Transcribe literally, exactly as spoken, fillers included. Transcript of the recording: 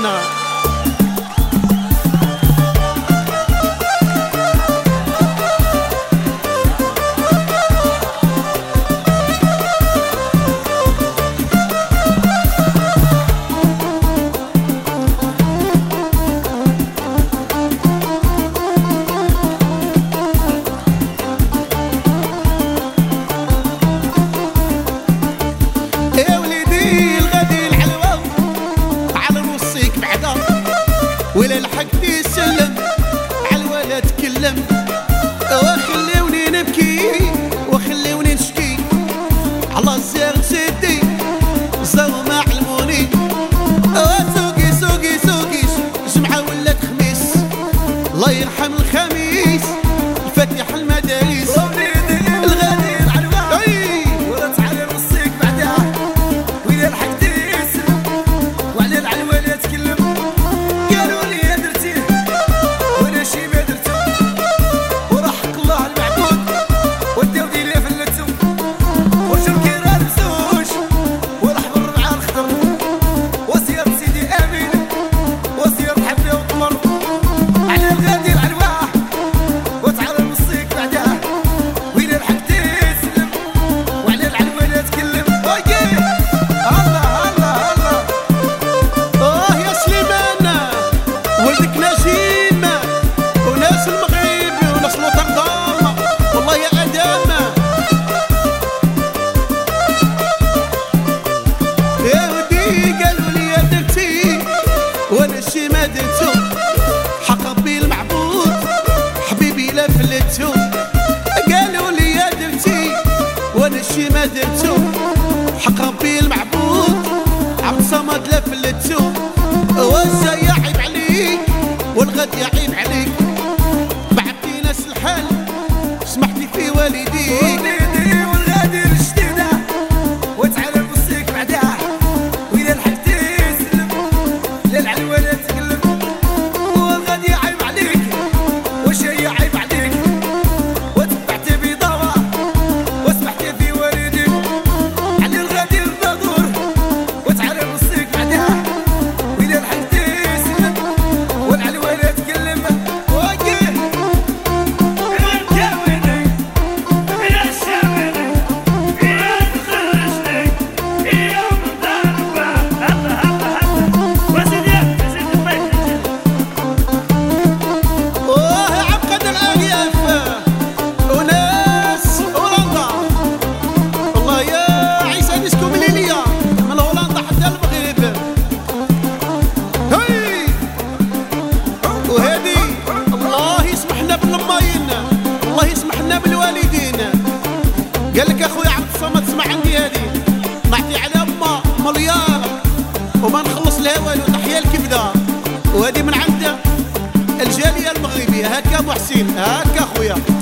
سليمان. ولا لحقتي سلم عالولا تكلم وخلوني نبكي وخلوني نشكي على الزير سيدي زاو ما علموني سوقي سوقي سوقي جمعة ولات خميس الله يرحم الخميس الفاتح المدارس الغادي العلوة ولا تعالي نصيك بعدها ولا لحقتي سلم وعلى العلوة لا تكلم ما درتو حق ربي المعبود حبيبي لا فلتو قالوا لي يا درتي وانا شي ما درتو حق ربي المعبود عبد الصمد لا فلتو وزا يعيب عليك والغد يعيب عليك بعتي ناس الحال سمحتي في والديك والغادي الجديده وتعالى نوصيك بعدها وإلا لحقتي سلم للعلوة لا تكلم والغادي يعيب عليك واش هي عيب عليك وتبعتي بضوء وسمحتي في والديك علي الغادي الناظور وتعالى نوصيك بعدها وإلا لحقتي سلم والعلوة لا تكلم قال لك اخويا عبد الصمد اسمع عندي هذه نعطي على امه مليار وما نخلص لها والو تحيا الكبده وهذه من عند الجاليه المغربيه. هكا ابو حسين هكا اخويا.